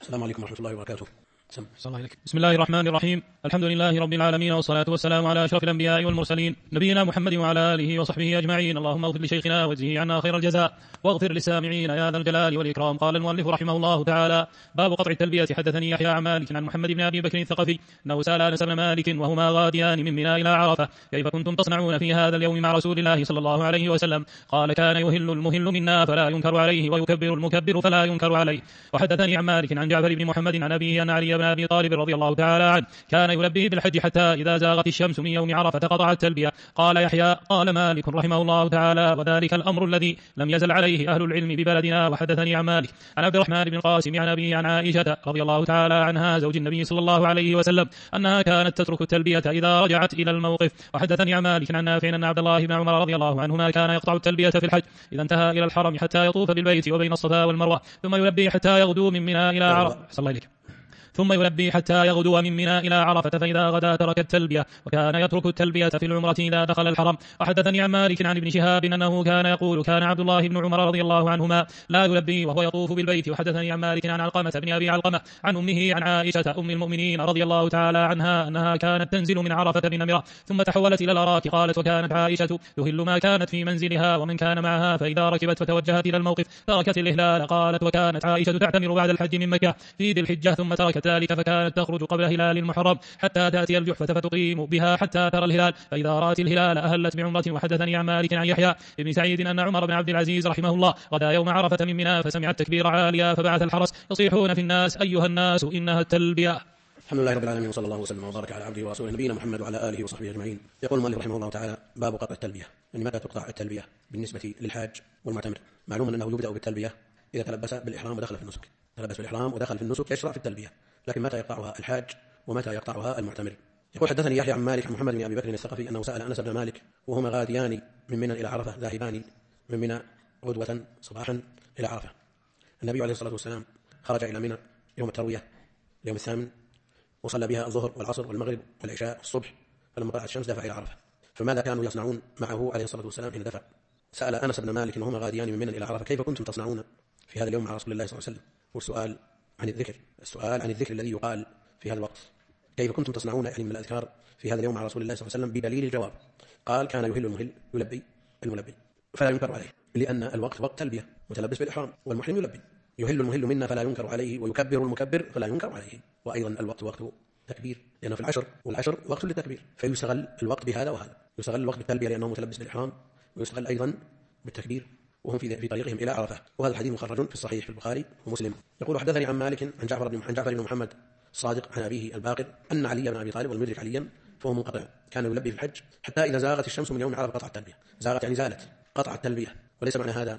السلام عليكم ورحمة الله وبركاته. بسم الله الرحمن الرحيم. الحمد لله رب العالمين، والصلاة والسلام على أشرف الأنبياء والمرسلين نبينا محمد وعلى آله وصحبه أجمعين. اللهم اغفر لشيخنا واجزه عنا خير الجزاء واغفر للسامعين يا ذا الجلال والإكرام. قال المؤلف رحمه الله تعالى: باب قطع التلبية. حدثني يحيى عن مالك عن محمد بن أبي بكر الثقفي أنه سأل أنس بن مالك وهما غاديان من منى إلى عرفة: كيف كنتم تصنعون في هذا اليوم مع رسول الله صلى الله عليه وسلم؟ قال: كان يهل المهل منا فلا ينكر عليه، ويكبر المكبر فلا ينكر عليه. وحدثني عن مالك عن جعفر بن محمد عن أبيه أن علي بن أبي طالب رضي الله تعالى عنه كان يلبي بالحج حتى إذا زاغت الشمس من يوم عرفة قطع التلبية. قال يحيى: قال مالك رحمه الله تعالى: وذلك الأمر الذي لم يزل عليه أهل العلم ببلدنا. وحدثني عن مالك عن عبد الرحمن بن القاسم عن أبيه عن عائشة رضي الله تعالى عنها زوج النبي صلى الله عليه وسلم أنها كانت تترك التلبية إذا رجعت إلى الموقف. وحدثني عن مالك عن نافع أن عبد الله بن عمر رضي الله عنهما كان يقطع التلبية في الحج إذا انتهى إلى الحرم حتى يطوف بالبيت وبين الصفا والمروة، ثم يلبي حتى يغدو من منى إلى عرفة. ثم يلبي حتى يغدو من منى إلى عرفة، فإذا غدا ترك التلبية، وكان يترك التلبية في العمرة إذا دخل الحرم. وحدثني عن مالك عن ابن شهاب أنه كان يقول: كان عبد الله بن عمر رضي الله عنهما لا يلبي وهو يطوف بالبيت. وحدثني عن مالك عن علقمة بن أبي علقمة عن أمه عن عائشة أم المؤمنين رضي الله تعالى عنها أنها كانت تنزل من عرفة بنمرة ثم تحولت إلى الأراك. قالت: وكانت عائشة تهل ما كانت في منزلها ومن كان معها، فإذا ركبت فتوجهت إلى الموقف تركت الإهلال. قالت: وكانت عائشة تعتمر بعد الحج من مكة في ذي الحجة ثم تركت ذلك، فكانت تخرج قبل هلال المحرم حتى تأتي الجحفة فتقيم بها حتى ترى الهلال، فإذا رأت الهلال أهلت بعمرة. وحدثني عن مالك عن يحيى بن سعيد أن عمر بن عبد العزيز رحمه الله غدا يوم عرفة من منى فسمع التكبير عاليا، فبعث الحرس يصيحون في الناس: أيها الناس إنها التلبية. الحمد لله رب العالمين، وصلى الله وسلم وبارك على عبده ورسوله نبينا محمد وعلى آله وصحبه أجمعين. يقول المؤلف رحمه الله تعالى: باب قطع التلبية. يعني متى تقطع التلبية بالنسبة للحاج والمعتمر؟ معلوم أنه يبدأ بالتلبية إذا تلبس بالإحرام ودخل في النسك، تلبس بالإحرام ودخل في النسك يشرع في التلبية، لكن متى يقطعها الحاج ومتى يقطعها المعتمر؟ يقول: حدثني يحيى عن مالك عن محمد بن أبي بكر الثقفي أنه سأل أنس بن مالك وهما غاديان من منى إلى عرفة ذاهبان من منى غدوة صباحا إلى عرفة. النبي عليه الصلاة والسلام خرج إلى منى يوم التروية اليوم الثامن، وصلى بها الظهر والعصر والمغرب والعشاء والصبح، فلما طلعت الشمس دفع إلى عرفة. فماذا كانوا يصنعون معه عليه الصلاة والسلام حين دفع؟ سأل أنس بن مالك وهما غاديان من منى إلى عرفة: كيف كنتم تصنعون في هذا اليوم مع رسول الله صلى الله عليه وسلم؟ والسؤال عن الذكر، السؤال عن الذكر الذي يقال في هذا الوقت. كيف كنتم تصنعون يعني من الأذكار في هذا اليوم مع رسول الله صلى الله عليه وسلم؟ بدليل الجواب. قال: كان يهل المهل يلبي الملبي فلا ينكر عليه، لأن الوقت وقت تلبية متلبس بالإحرام، والمحرم يلبي. يهل المهل منا فلا ينكر عليه، ويكبر المكبر فلا ينكر عليه. وأيضا الوقت وقت تكبير، لأنه في العشر، والعشر وقت للتكبير، فيستغل الوقت بهذا وهذا. يستغل الوقت بالتلبية لأنه متلبس بالإحرام، ويستغل أيضا بالتكبير وهم في طريقهم إلى عرفة. وهذا الحديث مخرج في الصحيح في البخاري ومسلم. يقول: حدثني عن مالك عن جعفر بن محمد الصادق عن أبيه الباقر أن علي بن أبي طالب والمدرك عليا فهو منقطع كان يلبي في الحج حتى إذا زاغت الشمس من يوم عرفة قطع التلبية. زاغت يعني زالت، قطع التلبية. وليس معنى هذا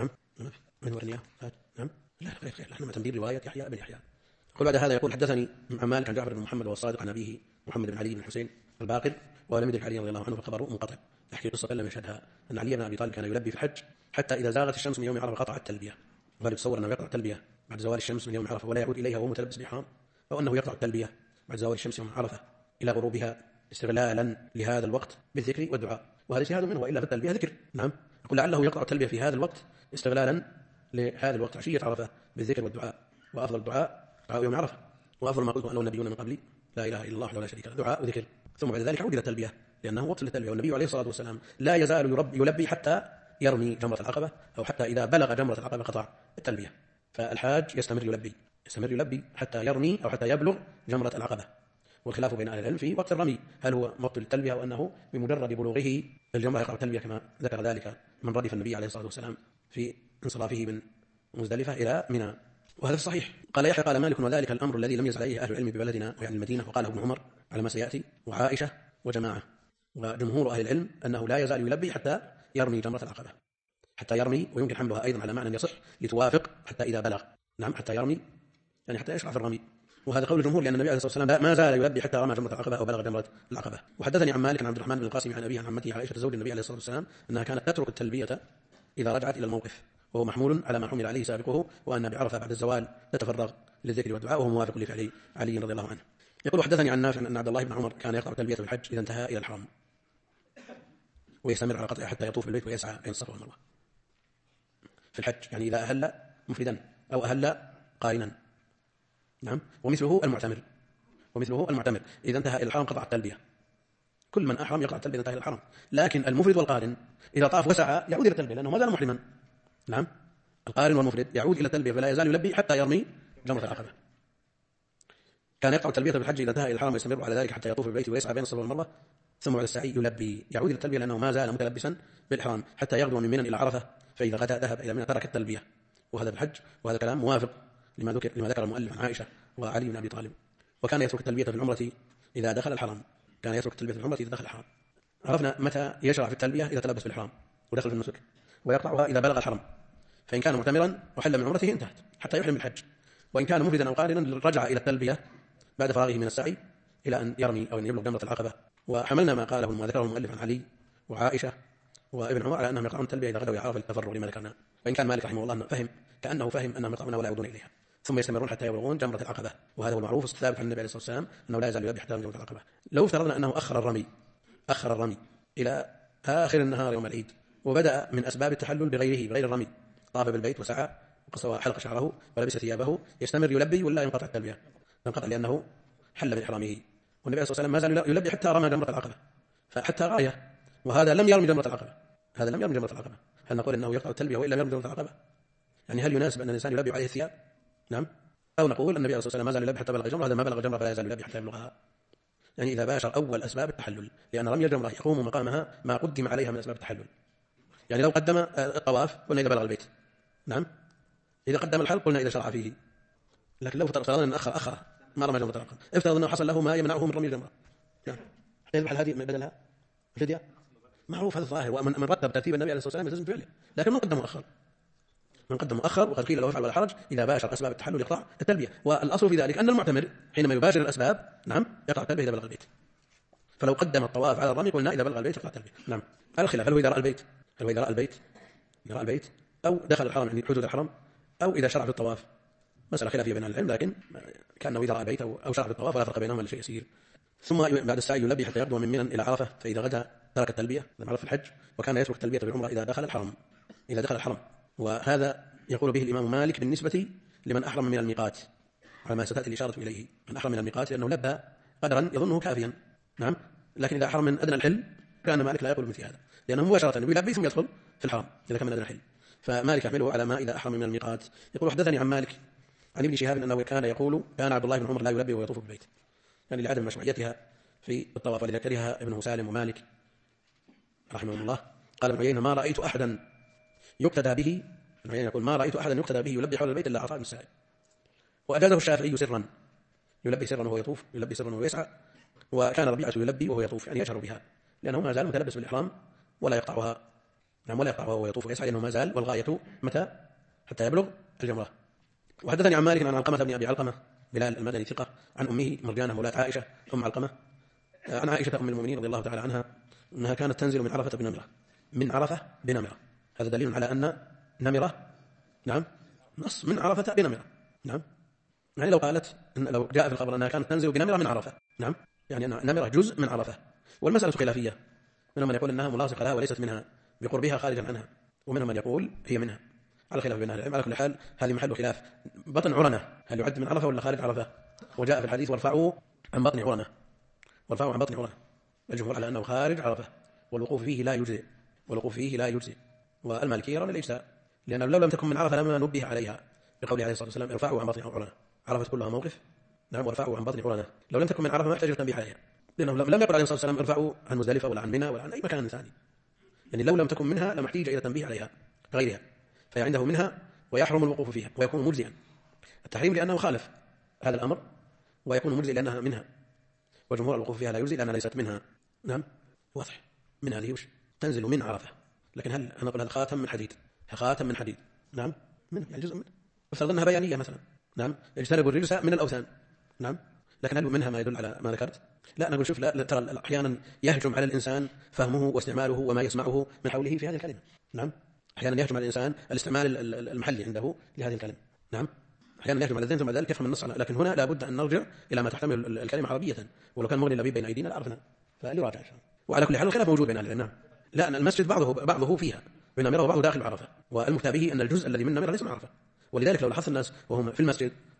من ورنيا لا غير نحن تنبير رواية يحيى بن يحيى. يقول بعد هذا: يقول: حدثني عن مالك عن جعفر بن محمد والصادق عن أبيه محمد بن علي بن الحسين الباقر ولم يدرك علي رضي الله عنه، فخبره منقطع يحكي قصة لم يشهدها، أن علي بن أبي طالب كان يلبي في الحج حتى إذا زاغت الشمس من يوم عرفة قطع التلبية. وهل يتصور أنه يقطع التلبية بعد زوال الشمس من يوم عرفة ولا يعود إليها وهو متلبس بالإحرام، أو أنه يقطع التلبية بعد زوال الشمس يوم عرفة إلى غروبها استغلالا لهذا الوقت بالذكر والدعاء؟ وهذا اجتهاد منه، وإلا في التلبية ذكر. نعم، يقول: لعله يقطع التلبية في هذا الوقت استغلالا لهذا الوقت عشية عرفة بالذكر والدعاء. وأفضل الدعاء دعاء يوم عرفة، وأفضل ما قلته أنا والنبيون من قبلي لا إله إلا الله ولا شريك له، دعاء وذكر. ثم بعد ذلك عود إلى التلبية لأنه وقت للتلبية، والنبي عليه الصلاة والسلام لا يزال يلبي حتى يرمي جمرة العقبة، أو حتى إذا بلغ جمرة العقبة قطع التلبية. فالحاج يستمر يلبي حتى يرمي أو حتى يبلغ جمرة العقبة. والخلاف بين أهل العلم في وقت الرمي، هل هو وقت للتلبية أو أنه بمجرد بلوغه الجمرة يقطع التلبية، كما ذكر ذلك من ردف النبي عليه الصلاة والسلام في انصرافه من مزدلفة إلى منى. وهذا صحيح. قال يحيى: قال مالك: وذلك الأمر الذي لم يزل عليه أهل العلم ببلدنا ويعني المدينة. وقاله ابن عمر على ما سيأتي، وعائشة وجماعة. وجمهور أهل العلم أنه لا يزال يلبي حتى يرمي جمرة العقبة، حتى يرمي. ويمكن حملها أيضا على معنى يصح لتوافق حتى إذا بلغ. نعم، حتى يرمي يعني حتى يشرع في الرمي. وهذا قول الجمهور، لأن النبي عليه الصلاة والسلام ما زال يلبي حتى رمى جمرة العقبة أو بلغ جمرة العقبة. وحدثني عن مالك عن عبد الرحمن بن القاسم عن أبيه عن عمته عائشة زوج النبي عليه الصلاة والسلام أنها كانت تترك التلبية إذا رجعت إلى الموقف، وهو محمول على ما حمل عليه سابقه، وأن بعرفة بعد الزوال تتفرغ للذكر والدعاء، وهو موافق لفعل علي رضي الله عنه. يقول: حدثني عن نافع أن عبد الله بن عمر كان يقطع التلبية في الحج إذا انتهى إلى الحرم، ويستمر على قطعها حتى يطوف بالبيت ويسعى بين الصفا والمروة في الحج، يعني إذا أهل مفردا أو أهل قارنا. نعم. ومثله المعتمر إذا انتهى إلى الحرم قطع التلبية. كل من أحرم يقطع التلبية إذا انتهى إلى الحرم. لكن المفرد والقارن إذا طاف وسعى يعود إلى التلبية لأنه ما زال محرما. نعم. القارن والمفرد يعود إلى التلبية فلا يزال يلبي حتى يرمي جمرة العقبة. كان يقطع التلبية بالحج إذا انتهى إلى الحرم ويستمر على ذلك حتى يطوف بالبيت ويسعى بين الصفا والمروة ثم بعد السعي يلبي يعود إلى التلبية لأنه ما زال متلبسا بالإحرام حتى يغدو من منى إلى عرفة فإذا غدا ذهب إلى منى ترك التلبية. وهذا بالحج وهذا كلام موافق لما ذكر المؤلف عن عائشة وعلي بن أبي طالب. وكان يترك التلبية في العمرة إذا دخل الحرم. عرفنا متى يشرع في التلبية إذا تلبس بالإحرام ودخل في النسك ويقطعها إذا بلغ الحرم. فإن كان معتمرا وحل من عمرته انتهت حتى يحرم بالحج. وإن كان مفردا أو قارنا رجع إلى التلبية بعد فراغه من السعي إلى أن يرمي أو أن يبلغ جمرة العقبة. وحملنا ما ذكره المؤلف عن علي وعائشة وابن عمر على أنهم يقطعون التلبية إذا غدوا إلى عرفة للتفرغ لما ذكرنا. وإن كان مالك رحمه الله كأنه فهم أنهم يقطعون ولا يعودون إليها ثم يستمرون حتى يبلغون جمرة العقبة. وهذا هو المعروف الثابت عن النبي عليه الصلاة والسلام أنه لا يزال يلبي حتى جمرة العقبة. لو افترضنا أنه أخر الرمي إلى آخر النهار يوم العيد وبدأ من أسباب التحلل بغير الرمي طاف بالبيت وسعى وحلق شعره ولبس ثيابه يستمر يلبي ولا ينقطع التلبية؟ ينقطع لأنه حل من إحرامه. والنبي صلى الله عليه وسلم ما زال يلبي حتى رمى جمرة العقبة فحتى غاية. وهذا لم يرمي جمرة العقبة. هل نقول أنه يقطع التلبية وإلا يرمي جمرة العقبة؟ يعني هل يناسب أن الإنسان يلبي عليه الثياب؟ نعم. أو نقول النبي صلى الله عليه وسلم ما زال يلبي حتى بلغ الجمرة هذا ما بلغ الجمرة فلا يزال يلبي حتى يبلغها. يعني إذا باشر أول أسباب التحلل لأن رمي الجمرة يقوم مقامها ما قدم عليها من أسباب التحلل. يعني لو قدم الطواف قلنا إذا بلغ البيت. نعم. إذا قدم الحلق قلنا إذا شرع فيه. لكن لو افترضنا أن أخر ما رمى جمرة العقبة افترض أنه حصل له ما يمنعه من رمي الجمرة نعم. يذبح هذه بدلها الفدية معروف هذا الظاهر. ومن رتب ترتيب النبي عليه الصلاة والسلام يلزم فعله. لكن من قدم مؤخر وقد قيل له افعل ولا حرج إذا باشر أسباب التحلل يقطع التلبية. والأصل في ذلك أن المعتمر حينما يباشر الأسباب نعم يقطع التلبية إذا بلغ البيت. فلو قدم الطواف على الرمي قلنا إذا بلغ البيت يقطع التلبية. نعم. على الخلاف هل هو إذا رأى البيت أو دخل الحرم يعني حدود الحرم أو إذا شرع في الطواف مسألة خلافية بين العلم لكن كأنه إذا رأى البيت أو شرع في الطواف ولا فرق بينهما إلا شيء يسير. ثم بعد السعي يلبي حتى يغدو من منى إلى عرفة فإذا غدا ترك التلبية لما عرف الحج. وكان يترك التلبية بالعمرة إذا دخل الحرم. وهذا يقول به الإمام مالك بالنسبة لمن أحرم من الميقات على ما ستأتي الإشارة إليه. من أحرم من الميقات لأنه لبى قدرا يظنه كافيا. نعم. لكن إذا أحرم من أدنى الحل كان مالك لا يقول مثل هذا لأنه مباشرة يلبي ثم يدخل في الحرم إذا كان من أدنى الحل. فمالك يحمله على ما إذا أحرم من الميقات. يقول حدثني عن مالك عن ابن شهاب أنه كان يقول كان عبد الله بن عمر لا يلبي ويطوف بالبيت يعني لعدم مشروعيتها في الطواف ولذكرها ابن سالم ومالك رحمه الله. قال ابن عيينة ما رأيت أحدا يقتدى به. ابن عيينة يقول ما رأيت أحدا يقتدى به يلبي حول البيت إلا عطاء بن السائب. وأجازه الشافعي سرا يلبي سرا وهو يطوف يلبي سرا وهو يسعى. وكان ربيعة يلبي وهو يطوف يعني يشعر بها لأنه ما زال متلبس بالإحرام ولا يقطعها. نعم ولا يقطعها وهو يطوف ويسعى لأنه ما زال والغاية متى حتى يبلغ الجمرة. وحدثني عن مالك عن علقمة بن أبي علقمة بلال المدني ثقة عن أمه مرجانة مولاة عائشة أم علقمة عن عائشة أم المؤمنين رضي الله تعالى عنها أنها كانت تنزل من عرفة بنمرة. هذا دليل على أن نمرة نعم نص من عرفة بنمرة. نعم. يعني لو قالت إن لو جاء في الخبر أنها كانت تنزل بنمرة من عرفة نعم يعني أن نمرة جزء من عرفة. والمسألة خلافية منهم من يقول أنها ملاصقة لها وليست منها بقربها خارجا عنها ومنهم من يقول هي منها على خلاف بين أهل العلم. على كل حال هذه محل خلاف. بطن عرنة هل يعد من عرفة ولا خارج عرفة؟ وجاء في الحديث وارفعوا عن بطن عرنة. الجمهور على أنه خارج عرفة والوقوف فيه لا يجزئ. والمالكية يرون الإجزاء لأنه لو لم تكن من عرفة لما نبه عليها بقوله عليه الصلاة والسلام ارفعوا عن بطن عرنة. عرفة كلها موقف نعم وارفعوا عن بطن عرنة. لو لم تكن من عرفة ما يحتاج التنبيه عليها لأنه لم يقل عليه الصلاة والسلام ارفعوا عن مزدلفة ولا عن منى ولا عن أي مكان ثاني. يعني لو لم تكن منها لم يحتاج إلى التنبيه عليها غيرها فهي عنده منها ويحرم الوقوف فيها ويكون مجزئا. التحريم لأنه خالف هذا الأمر ويكون مجزئ لأنها منها. وجمهور الوقوف فيها لا يجزئ لأنها ليست منها. نعم واضح. من هذه وش تنزل من عرفة. لكن هل أنا أقول هذا خاتم من حديد نعم من يعني جزء منه افترض أنها بيانية مثلا نعم يجتنب الرجس من الأوثان نعم. لكن هل منها ما يدل على ما ذكرت؟ لا نقول شوف لا ترى أحيانا يهجم على الإنسان فهمه واستعماله وما يسمعه من حوله في هذه الكلمة. نعم أحيانا يهجم على الإنسان الاستعمال المحلي عنده لهذه الكلمة. نعم أحيانا يهجم على الذهن ثم ذلك يفهم النص لكن هنا لابد أن نرجع إلى ما تحتمل الكلمة عربية ولو كان مغني اللبيب بين أيدينا لعرفنا فليراجع. وعلى كل حال الخلاف موجود بين أهل العلم. لا أن المسجد بعضه فيها من نمرة وبعضه داخل عرفة والمفتى به أن الجزء الذي من نمرة ليس من عرفة. ولذلك لو لاحظت الناس وهم في المسجد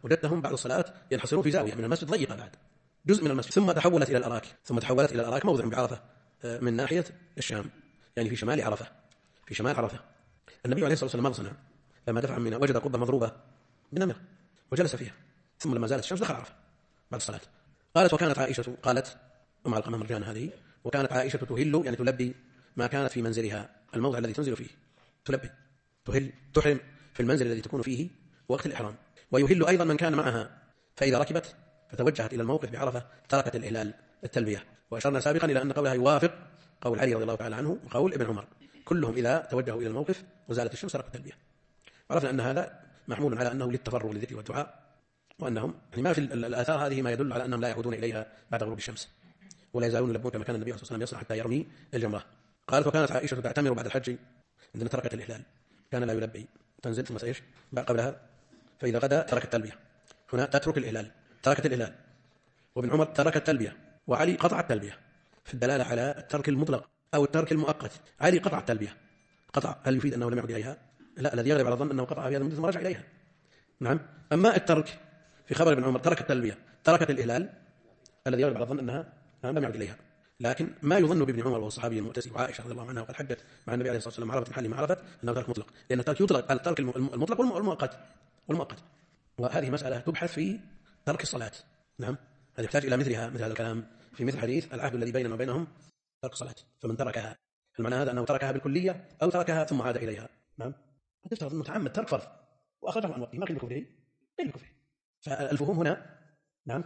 وجدتهم بعد الصلاة ينحصرون في زاوية من المسجد ضيقة بعد جزء من المسجد، ثم تحولت إلى الأراك موضع بعرفة من ناحية الشام، يعني في شمال عرفة، في شمال عرفة. النبي عليه الصلاة والسلام ماذا صنع؟ لما دفع منها وجد قبة مضروبة بنمرة وجلس فيها، ثم لما زالت الشمس دخل عرفة بعد الصلاة. قالت وكانت عائشة، قالت أم علقمة مرجان هذه، وكانت عائشة تهل يعني تلبي ما كانت في منزلها، الموضع الذي تنزل فيه تلبي، تحرم في المنزل الذي تكون فيه وقت الإحرام. ويهل أيضا من كان معها، فإذا ركبت فتوجهت إلى الموقف بعرفة تركت الإهلال التلبية. وأشرنا سابقا إلى أن قولها يوافق قول علي رضي الله تعالى عنه وقول ابن عمر، كلهم إذا توجهوا إلى الموقف وزالت الشمس تركوا التلبية. عرفنا أن هذا محمول على أنه للتفرغ للذكر والدعاء، وأنهم يعني ما في الآثار هذه ما يدل على أنهم لا يعودون إليها بعد غروب الشمس، ولا يزالون يلبون كما كان النبي صلى الله عليه وسلم يصنع حتى يرمي الجمرة. قالت وكانت عائشة تعتمر بعد الحج عندما تركت الإهلال، كان لا يلبي، تنزل ثم ايش بعد قبلها فإذا غدا ترك التلبية، هنا تترك الإهلال، تركت الإهلال. وابن عمر ترك التلبية، وعلي قطع التلبية، في الدلالة على الترك المطلق أو الترك المؤقت. علي قطع التلبية، قطع هل يفيد أنه لم يعد إليها؟ لا، الذي يغلب على الظن أنه قطع في هذا المدة ثم رجع إليها. نعم. أما الترك في خبر ابن عمر ترك التلبية تركت الإهلال، الذي يغلب على الظن أنها لم يعد إليها. لكن ما يظن بابن عمر وهو الصحابي المؤتسي وعائشة رضي الله عنها وقد حجت مع النبي عليه الصلاة والسلام عرفت محل ما عرفت أنه ترك مطلق، لأن الترك يطلق على الترك المطلق والمؤقت. وهذه مسألة تبحث في ترك الصلاة. نعم، هذا يحتاج إلى مثل هذا الكلام في مثل حديث العهد الذي بيننا وبينهم ترك الصلاة، فمن تركها المعنى هذا أنه تركها بالكلية أو تركها ثم عاد إليها. نعم، تفترض أنه تعمد ترك فرض وأخرجه عن وقته، ما قيل بكفره، قيل بكفره. فالفهوم هنا نعم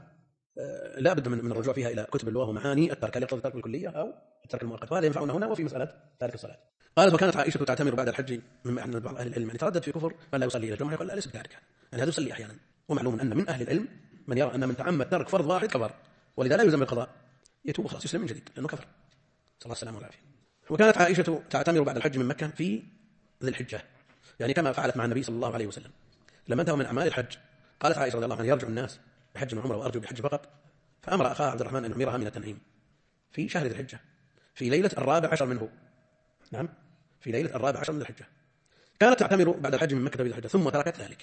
لا بد من الرجوع فيها إلى كتب اللغة ومعاني الترك، هل يقتضي الترك بالكلية أو الترك المؤقت، وهذا ينفعنا هنا وفي مسألة تارك الصلاة. قالت وكانت عائشة تعتمر بعد الحج، مما أن بعض أهل العلم يعني تردد في كفر من لا يصلي إلى الجمعة، يقول لا ليس بتاركها، يعني هذا يصلي أحيانا. ومعلوم أن من أهل العلم من يرى أن من تعمد ترك فرض واحد كفر، ولذا لا يلزم القضاء، يتوب خلاص يسلم من جديد لأنه كفر، صلى الله عليه والعافية. وكانت عائشة تعتمر بعد الحج من مكة في ذي الحجة، يعني كما فعلت مع النبي صلى الله عليه وسلم لما انتهوا من أعمال الحج. قالت عائشة رضي الله عنها يرجع الناس بحج وعمرة وأرجو بحج فقط، فأمر أخاه عبد الرحمن أن يعمرها من التنعيم في شهر ذي الحجة في ليلة 14 منه. نعم، في ليلة 14 من الحجة. كانت تعتمر بعد الحج من مكة في ذي الحجة ثم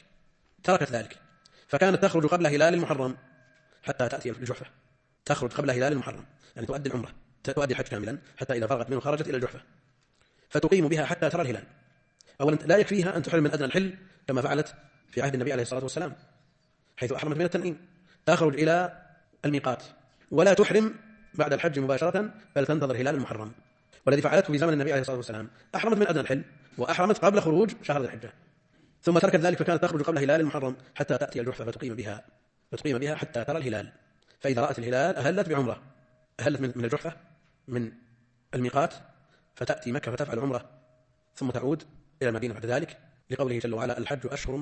تركت ذلك، فكانت تخرج قبل هلال المحرم حتى تأتي الجحفة، تخرج قبل هلال المحرم يعني تؤدي العمرة، تؤدي الحج كاملا حتى إذا فرغت منه خرجت إلى الجحفة فتقيم بها حتى ترى الهلال. أولا لا يكفيها أن تحرم من أدنى الحل كما فعلت في عهد النبي عليه الصلاة والسلام حيث أحرمت من التنعيم، تخرج إلى الميقات ولا تحرم بعد الحج مباشرة بل تنتظر هلال المحرم، والذي فعلته في زمن النبي عليه الصلاة والسلام أحرمت من أدنى الحل وأحرمت قبل خروج شهر ذي الحجة، ثم تركت ذلك فكانت تخرج قبل هلال المحرم حتى تأتي الجحفة فتقيم بها حتى ترى الهلال. فإذا رأت الهلال أهلت بعمرة، أهلت من الجحفة من الميقات فتأتي مكة فتفعل عمرة ثم تعود إلى المدينة بعد ذلك، لقوله جل وعلا الحج أشهر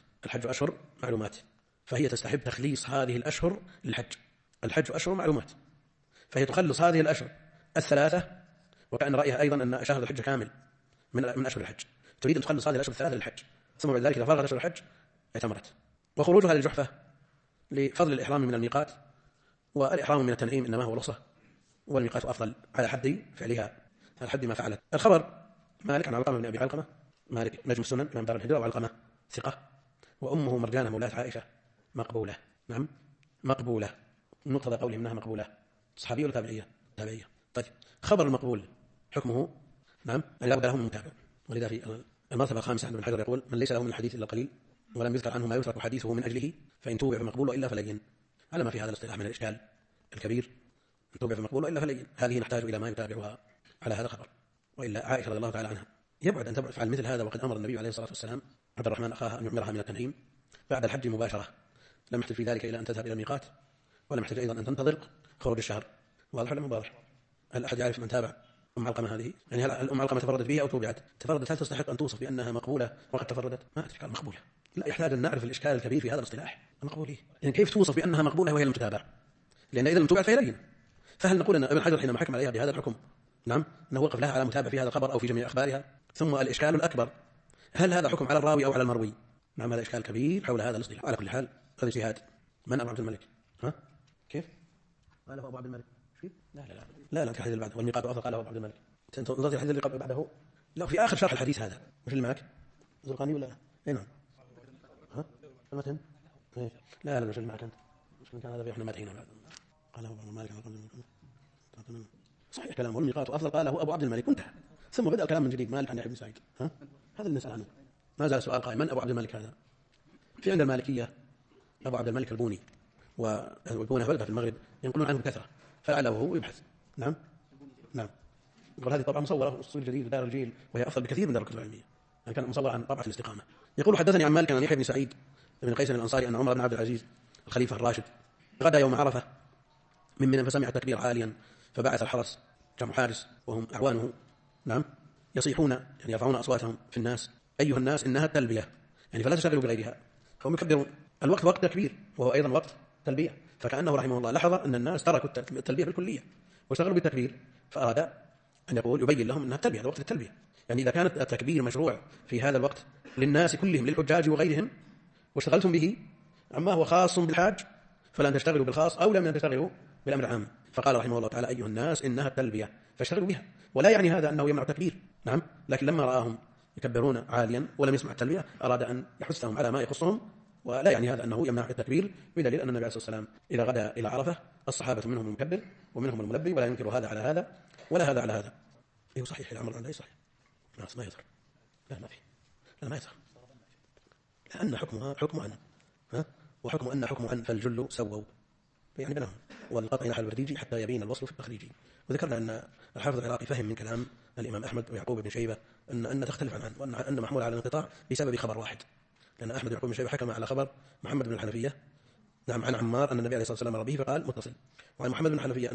معلومات، فهي تستحب تخليص هذه الأشهر للحج. الحج أشهر معلومات، فهي تخلص هذه الأشهر الثلاثة، وكأن رأيها أيضا أن شهر الحج كامل من أشهر الحج، تريد أن تخلص هذه الأشهر الثلاثة للحج، ثم بعد ذلك إذا فرغت أشهر الحج اعتمرت. وخروجها للجحفة لفضل الإحرام من الميقات، والإحرام من التنعيم إنما هو رخصة، والميقات أفضل على حد فعلها، على حد ما فعلت. الخبر مالك عن علقمة بن أبي علقمة، مالك نجم السنن إمام دار الهجرة، وعلقمة ثقة، وأمه مرجانة مولاة عائشة مقبولة. نعم مقبولة، مقتضى قولهم أنها مقبولة. صحابية ولا تابعية؟ طيب خبر المقبول حكمه نعم لا بد له من متابع، ولذا في المرتبة الخامسة عند ابن حجر يقول من ليس له من الحديث إلا قليل ولم يذكر عنه ما يترك حديثه من أجله فإن توبع فمقبول وإلا فلين، على ما في هذا الاصطلاح من الإشكال الكبير، إن توبع فمقبول وإلا فلين، هذه نحتاج إلى ما يتابعها على هذا الخبر. وإلا عائشة رضي الله تعالى عنها يبعد أن تفعل مثل هذا، وقد أمر النبي عليه الصلاة والسلام عبد الرحمن أخاها أن يعمرها من التنعيم بعد الحج مباشرة، لم يحتج في ذلك إلى أن تذهب إلى الميقات، ولم يحتج أيضا أن تنتظر خروج الشهر. واضح ولا مو واضح؟ هل أحد يعرف من تابع أم علقمة هذه؟ يعني هل أم علقمة تفردت بها أو توبعت؟ تفردت، هل تستحق أن توصف بأنها مقبولة وقد تفردت؟ ما أدري قال مقبولة، لا يحتاج أن نعرف الإشكال الكبير في هذا الاصطلاح المقبولي، يعني كيف توصف بأنها مقبولة وهي لم تتابع؟ لأن إذا لم تتابع فهي لين. فهل نقول أن ابن حجر حينما حكم عليها بهذا الحكم نعم أنه وقف لها على متابعة في هذا الخبر أو في جميع أخبارها؟ ثم الإشكال الأكبر هل هذا حكم على الراوي أو على المروي؟ نعم هذا إشكال كبير حول هذا الاصطلاح. على كل حال هذا اجتهاد. من أبو عبد الملك؟ ها كيف؟ قال أبو عبد الملك لا الحديث اللي بعده والميقات أفضل، قال أبو عبد الملك. أنت نظرت الحديث اللي قبل بعده؟ لا في آخر شرح الحديث هذا. وش اللي معك؟ زرقاني ولا؟ أي نعم. ها المتن لا مش معك أنت، مش كان هذا في إحنا مدحينا بعد قاله أبو مالك صحيح كلامه الميقات وأفضل قاله أبو عبد الملك وانتهى، ثم بدأ الكلام من جديد مالك عن يحيى بن سعيد. هذا اللي نسأل عنه، ما زال السؤال قائم من أبو عبد الملك هذا؟ في عند المالكية أبو عبد الملك البوني، والبونة بلغة في المغرب ينقلون عنه بكثرة، فلعله هو يبحث. نعم يقول هذه طبعا مصورة أصول جديد دار الجيل، وهي أفضل بكثير من دار الكتب العلمية، يعني كان مصور عن طبعة الاستقامة. يقول حدثني عن مالك عن يحيى بن سعيد بن قيس الأنصاري أن عمر بن عبد العزيز الخليفة الراشد غدا يوم عرفة من منى فسمع التكبير عاليا، فبعث الحرس جمع حارس وهم أعوانه نعم يصيحون يعني يرفعون أصواتهم في الناس أيها الناس إنها التلبية، يعني فلا تشتغلوا بغيرها، فهم يكبرون. الوقت وقت تكبير وهو أيضا وقت تلبية، فكأنه رحمه الله لاحظ أن الناس تركوا التلبية بالكلية واشتغلوا بالتكبير، فأراد أن يقول يبين لهم أنها التلبية، هذا وقت التلبية. يعني إذا كانت التكبير مشروع في هذا الوقت للناس كلهم للحجاج وغيرهم واشتغلتم به عما هو خاص بالحاج فلن تشتغلوا بالخاص أو لم تشتغلوا بالأمر العام. فقال رحمه الله تعالى أيها الناس إنها التلبية فاشتغلوا بها، ولا يعني هذا أنه يمنع التكبير نعم، لكن لما رآهم يكبرون عاليا ولم يسمع التلبية أراد أن يحثهم على ما يخصهم، ولا يعني هذا أنه يمنع التكبير، بدليل أن النبي عليه الصلاة والسلام إذا غدا إلى عرفة الصحابة منهم المكبر ومنهم الملبي، ولا ينكر هذا على هذا ولا هذا على هذا. إيه صحيح الأمر عندي صحيح، ما يظهر، لا ما في، لا ما يظهر، لأن حكمها حكم أن وحكم أن حكم أن فالجل سووا يعني بينهم، والقطع نحو الورديجي حتى يبين الوصل في التخريجي. وذكرنا أن الحافظ العراقي فهم من كلام الإمام أحمد ويعقوب بن شيبة أن تختلف عنه، وأن محمول على الانقطاع بسبب خبر واحد، لأن أحمد ويعقوب بن شيبة حكم على خبر محمد بن الحنفية نعم عن عمار أن النبي عليه الصلاة والسلام مر به فقال متصل، وعن محمد بن الحنفية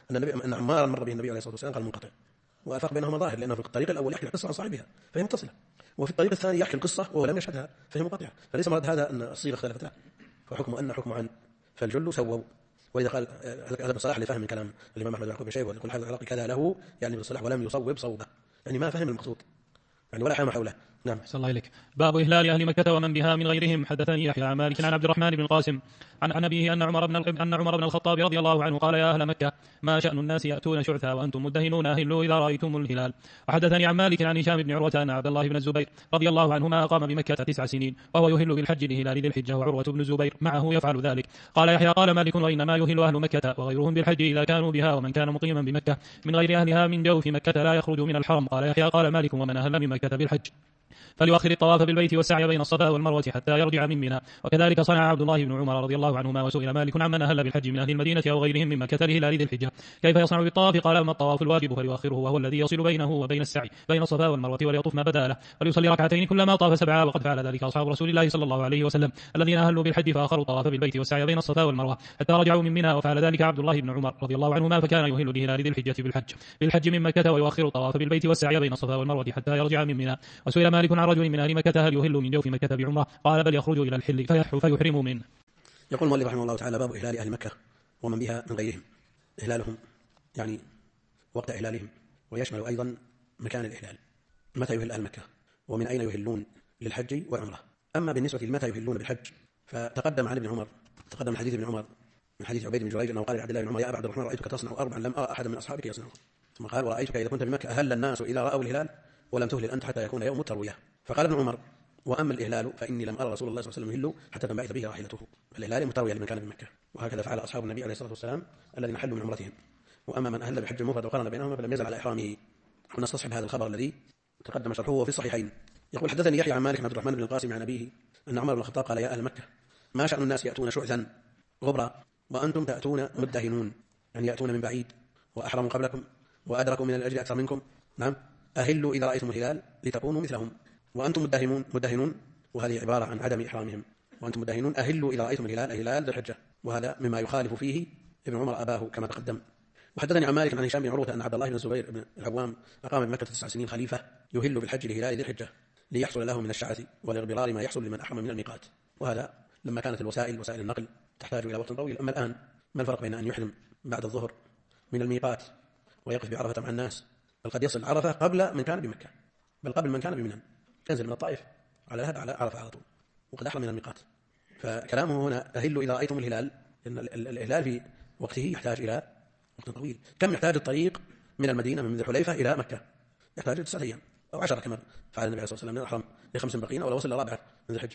أن عمار مر به النبي عليه الصلاة والسلام قال منقطع، والفرق بينهما ظاهر، لأنه في الطريق الأول يحكي القصة عن صاحبها فهي متصلة، وفي الطريق الثاني يحكي القصة وهو لم يشهدها فهي منقطعة، فليس مراد هذا أن الصيغة اختلفت، لا، فحكم أن حكم عن فالجل سووا. وإذا قال هذا ابن صلاح لفهم من كلام الإمام أحمد ويعقوب بن شيبة ويقول الحافظ العراقي كذا له يعني ابن صلاح ولم يصوب صوبه، يعني ما فهم المقصود يعني ولا حام حوله. نعم. أحسن الله إليك. باب إهلال أهل مكة ومن بها من غيرهم. حدثني يحيى عن مالك عن عبد الرحمن بن القاسم عن أبيه أن عمر بن الخطاب رضي الله عنه قال يا أهل مكة ما شأن الناس يأتون شعثا وأنتم مدهنون أهلوا إذا رأيتم الهلال. وحدثني عن مالك عن هشام بن عروة أن عبد الله بن الزبير رضي الله عنهما أقام بمكة 9 سنين وهو يهل بالحج لهلال ذي الحجة وعروة بن الزبير معه يفعل ذلك. قال يحيى قال مالك وإنما يهل أهل مكة وغيرهم بالحج إذا كانوا بها، ومن كان مقيما بمكة من غير أهلها من جوف مكة لا يخرج من الحرم. قال يحيى قال مالك ومن أهل من مكة بالحج فليؤخر الطواف بالبيت والسعي بين الصفا والمروة حتى يرجع من منى. وكذلك صنع عبد الله بن عمر رضي الله عنهما. وسئل مالك عمن أهل بالحج من أهل المدينة أو غيرهم من مكة لهلال ذي الحجة كيف يصنع بالطواف؟ قال أما الطواف الواجب فليؤخره وهو الذي يصل بينه وبين السعي بين الصفا والمروة وليطوف ما بدا له وليصلي ركعتين كلما طاف 7، وقد فعل ذلك أصحاب رسول الله صلى الله عليه وسلم الذين أهلوا بالحج فآخروا الطواف بالبيت والسعي بين الصفا والمروة حتى رجعوا من منى. وفعل ذلك عبد الله بن عمر رضي الله عنهما فكان يهل لهلال ذي الحجة بالحج من مكة ويؤخر الطواف بالبيت والسعي بين الصفا والمروة حتى يرجع من منى. وسئل مالك عن رجل من أهل مكة هل يهل من جوف مكة بعمرة؟ قال بل يخرج إلى الحل فيحرم منه. يقول المؤلف رحمه الله تعالى باب إهلال أهل مكة ومن بها من غيرهم. إهلالهم يعني وقت إهلالهم، ويشمل أيضا مكان الإهلال، متى يهل أهل مكة ومن أين يهلون للحج والعمرة. أما بالنسبة لمتى يهلون بالحج فتقدم عن ابن عمر، تقدم الحديث ابن عمر من حديث عبيد بن جريج أنه قال لعبد الله بن عمر يا أبا عبد الرحمن رأيتك تصنع 4 لم أرى أحدا من أصحابك يصنعه، ثم قال ورأيتك إذا كنت بمكة أهل الناس إذا رأوا الهلال ولم تهلل أنت حتى يكون يوم التروية. فقال ابن عمر وأما الإهلال فإني لم أرى رسول الله صلى الله عليه وسلم يهل حتى تنبعث به راحلته. الإهلال متروية لمن كان بمكة، وهكذا فعل أصحاب النبي عليه الصلاة والسلام الذين حلوا من عمرتهم. وأما من أهل بحج المفرد وقارن بينهما فلم يزل على إحرامه. ونستصحب هذا الخبر الذي تقدم شرحه في الصحيحين. يقول حدثني يحيى عن مالك بن عبد الرحمن بن القاسم عن أبيه أن عمر بن الخطاب قال يا أهل مكة ما شأن الناس يأتون شعثا غبرا وأنتم تأتون مدهنون، يعني يأتون من بعيد وأحرموا قبلكم وأدركوا من الأجر أكثر منكم. نعم أهلوا إذا رأيتم الهلال لتكونوا مثلهم وأنتم مدهنون وهذه عبارة عن عدم إحرامهم. وأنتم مدهنون أهلوا إذا رأيتم الهلال أي هلال ذي الحجة، وهذا مما يخالف فيه ابن عمر أباه كما تقدم. وحدثني عن مالك عن هشام بن عروة أن عبد الله بن الزبير بن العوام أقام بمكة 9 سنين خليفة يهل بالحج لهلال ذي الحجة ليحصل له من الشعث والإغبرار ما يحصل لمن أحرم من الميقات. وهذا لما كانت وسائل النقل تحتاج إلى وقت طويل. أما الآن ما الفرق بين أن يحرم بعد الظهر من الميقات ويقف بعرفة مع الناس، بل قد يصل عرفة قبل من كان بمكة، بل قبل من كان بمنى، ينزل من الطائف على الهد على عرفة على طول وقد أحرم من الميقات. فكلامه هنا أهلوا إذا رأيتم الهلال، إن الإهلال في وقته يحتاج إلى وقت طويل. كم يحتاج الطريق من المدينة من ذي الحليفة إلى مكة؟ يحتاج 9 أيام أو 10 كما فعل النبي عليه الصلاة والسلام من الحرم ل5 بقين، ولو وصل 4 من ذي الحجة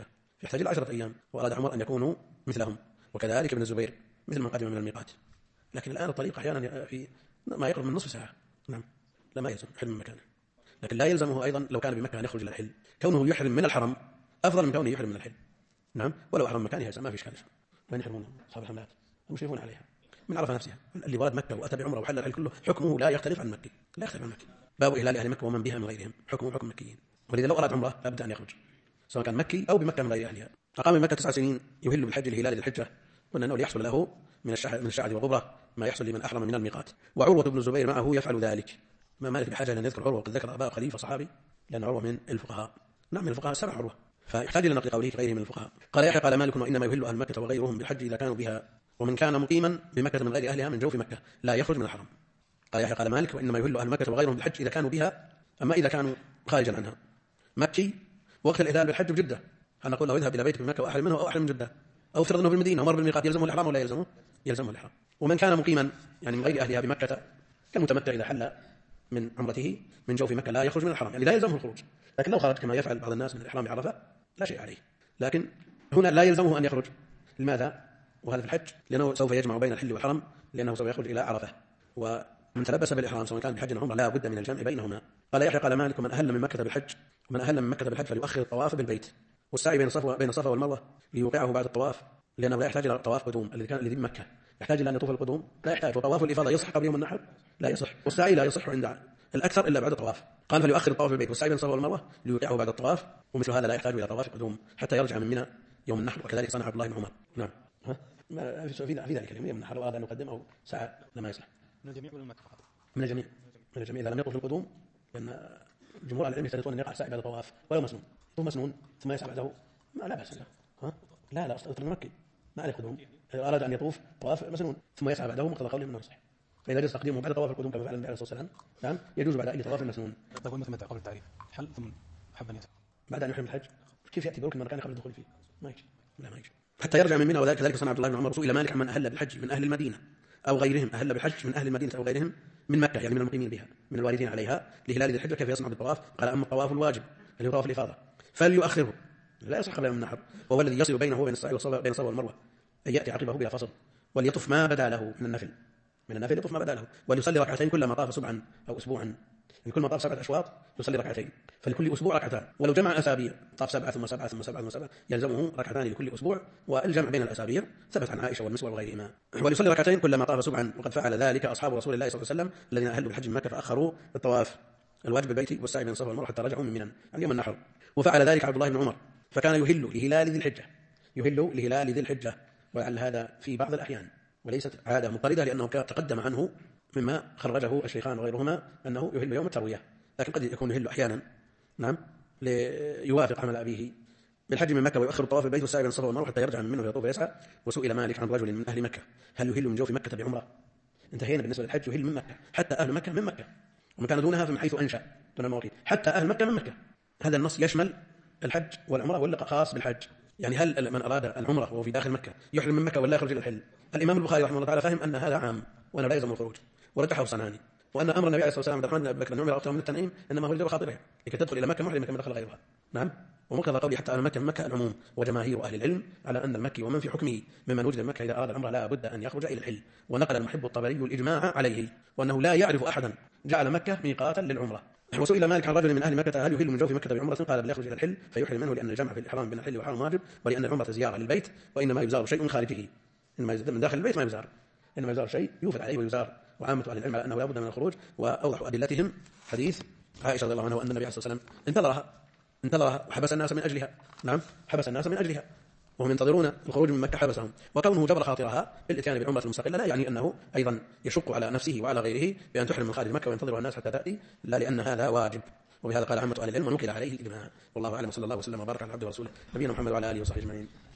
يحتاج إلى 10 أيام، وأراد عمر أن يكونوا مثلهم، وكذلك ابن الزبير مثل من قدم من الميقات. لكن الآن الطريق أحيانا في ما يقرب من نصف ساعة. نعم، لا ما يلزم يحرم من مكانه، لكن لا يلزمه أيضا لو كان بمكة أن يخرج إلى الحل. كونه يحرم من الحرم أفضل من كونه يحرم من الحل. نعم، ولو أحرم من مكانه يلزم، ما في إشكال. من يحرمون أصحاب الحملات المشرفون عليها من عرف نفسها. اللي ورد مكة وأتى بعمرة وحل الحل كله حكمه لا يختلف عن مكة، لا يختلف عن مكة. باب إهلال أهل مكة ومن بها من غيرهم حكمه حكم مكيين، ولذا لو أراد عمرة لابد أن يخرج سواء كان مكي أو بمكة من غير أهلها. أقام بمكة 9 سنين يهل بالحج لهلال الحجة، قلنا أنه ليحصل له من الشعر والغبرة ما يحصل لمن أحرم من الميقات. وعروة بن الزبير معه يفعل ذلك. ما مالك بحاجة أن يذكر عروة، وقد ذكر أباه خليفة صحابي، لأن عروة من الفقهاء. نعم، من الفقهاء 7 عروة، فيحتاج إلى نقل قوله غيره من الفقهاء. قال يحيى قال مالك وإنما يهل أهل مكة وغيرهم بالحج إذا كانوا بها، ومن كان مقيما بمكة من غير أهلها من جوف مكة لا يخرج من الحرم. قال يحيى قال مالك وإنما يهل أهل مكة وغيرهم بالحج إذا كانوا بها، أما إذا كانوا خارجا عنها. مكي وقت الإهلال بالحج بجدة، هل نقول له اذهب إلى بيتك بمكة وأحرم منه أو أحرم من جدة، أو افترض أنه في المدينة ومر بالميقات، يلزمه الإحرام ولا يلزمه؟ يلزمه الإحرام. ومن كان مقيما يعني من غير أهلها بمكة كالمتمتع إذا حل من عمرته من جوف مكة لا يخرج من الحرم، يعني لا يلزمه الخروج. لكن لو خرج كما يفعل بعض الناس من الإحرام بعرفة لا شيء عليه، لكن هنا لا يلزمه أن يخرج. لماذا؟ وهذا في الحج لأنه سوف يجمع بين الحل والحرم، لأنه سوف يخرج إلى عرفة، ومن تلبس بالإحرام سواء كان بحج أو عمرة لا بد من الجمع بينهما. قال يحيى قال مالك من أهل من مكة بالحج، ومن أهل من مكة بالحج فليؤخر الطواف بالبيت والسعي بين الصفا والمروة ليوقعه بعد الطواف، لأنه لا يحتاج إلى طواف قدوم. الذي بمكة يحتاج إلى أن يطوف القدوم؟ لا يحتاج. وطواف الإفاضة يصح قبل يوم النحر؟ لا يصح. والسعي لا يصح عند الأكثر إلا بعد الطواف. قال فليؤخر الطواف بالبيت والسعي بين الصفا والمروة ليوقعه بعد الطواف، ومثل هذا لا يحتاج إلى طواف قدوم حتى يرجع من منى يوم النحر، وكذلك صنع عبد الله بن عمر. نعم، ما في ذلك اليوم يوم النحر وأراد أن يقدم أو سعى لما يصح. من الجميع ولا المكة فقط؟ من الجميع، من الجميع إذا لم يطوف القدوم، لأن جمهور العلم يشترطون أن يقع السعي بعد الطواف ولو مسنون. طوف مسنون ثم يسعى بعده لا بأس له. لا أصلا مكي ما عليه قدوم. إذا أراد أن يطوف طواف مسنون ثم يسعى بعده مقتضى قوله من نصح. فإذا جلس تقديمه بعد طواف القدوم كما فعل النبي عليه الصلاة والسلام، نعم يجوز بعد أي طواف مسنون. تقول مثل قبل التعريف حل ثم حب أن يسعى بعد أن يحرم الحج، كيف يأتي بركن مكان قبل الدخول فيه؟ ما يجي، لا ما يجي حتى يرجع من منى. وذلك كذلك صنع عبد الله بن عمر. سئل مالك عمن أهل بالحج من أهل المدينة أو غيرهم، أهل بالحج من أهل المدينة أو غيرهم من مكة يعني من المقيمين بها من الواردين عليها لهلال ذي الحجة كيف يصنع بالطواف؟ قال أما الطواف الواجب اللي هو طواف الإفاضة فليؤخره، لا يصح قبل يوم النحر، وهو الذي يصل بينه وبين السعي بين الصفا والمروة، أن يأتي عقبه بلا فصل، وليطف ما بدا له من النفل يطف ما بدا له، وليصلي ركعتين كلما طاف سبعا أو أسبوعا، يعني كل ما طاف 7 أشواط يصلي ركعتين، فلكل أسبوع ركعتان. ولو جمع أسابيع طاف 7 ثم 7 ثم 7 ثم 7 يلزمه ركعتان لكل أسبوع، والجمع بين الأسابيع ثبت عن عائشة والمسور وغيرهما. وليصلي ركعتين كلما طاف سبعا، وقد فعل ذلك أصحاب رسول الله صلى الله عليه وسلم الذين أهلوا بالحج من مكة فأخروا الطواف الواجب بالبيت والسعي بين الصفا والمروة حتى رجعوا من منى عن يوم النحر. وفعل ذلك عبد الله بن عمر، فكان يهل لهلال ذي الحجة، ولعل هذا في بعض الأحيان وليست عادة مضطردة، لأنه تقدم عنه مما خرجه الشيخان وغيرهما أنه يهل يوم التروية، لكن قد يكون يهل أحيانا نعم ليوافق عمل أبيه بالحج من مكة ويؤخر الطواف البيت والسعي بين الصفا والمروة حتى يرجع من منه ويطوف ويسعى. وسئل مالك عن رجل من أهل مكة هل يهل من جوف مكة بعمرة؟ انتهينا بالنسبة للحج يهل من مكة، حتى أهل مكة من مكة، ومن كان دونها فمن حيث أنشأ دون المواقيت، حتى أهل مكة من مكة. هذا النص يشمل الحج والعمرة ولا خاص بالحج؟ يعني هل من أراد العمرة وهو في داخل مكة يحرم من مكة ولا يخرج إلى الحل؟ الإمام البخاري رحمه الله تعالى فهم أن هذا عام وأنه لا يلزم الخروج، ورجحه الصنعاني، وأن أمر النبي عليه الصلاة والسلام عبد الرحمن بن أبي بكر أن يعمر أكثر من التنعيم إنما هو لجبر خاطره لكي تدخل إلى مكة محرمة كما دخل غيرها. نعم، ومقتضى قولي حتى أهل مكة من مكة العموم، وجماهير أهل العلم على أن المكي ومن في حكمه ممن وجد مكة إذا أراد العمرة لا بد أن يخرج إلى الحل. ونقل المحب الطبري الإجماع عليه، وأنه لا يعرف أحدا جعل مكة ميقاتا للعمرة. وسئل مالك عن رجل من أهل مكة هل يهل من جوف مكة بعمرة؟ قال بل يخرج إلى الحل فيحرم منه، لأن الجمع في الإحرام بين الحل والحرم واجب، ولأن العمرة زيارة للبيت، وإنما يزار شيء من خارجه، إنما من داخل البيت ما يزار، إنما يزار شيء يوفد عليه ويزار. وعامة أهل العلم على أنه لا بد من الخروج، وأوضح أدلتهم حديث عائشة رضي الله عنها وأن النبي عليه الصلاة والسلام انتظرها وحبس الناس من أجلها. نعم، حبس الناس من أجلها وهم ينتظرون الخروج من مكة حبسهم. وكونه جبر خاطرها بالإتيان بالعمرة المستقلة لا يعني أنه أيضا يشق على نفسه وعلى غيره بأن تحرم من خارج مكة وينتظرها الناس حتى تأتي، لا، لأن هذا واجب. وبهذا قال عامة أهل العلم ونقل عليه الإجماع. والله أعلم، صلى الله وسلم وبارك على عبده ورسوله نبينا محمد وعلى آله وصحبه أجمعين.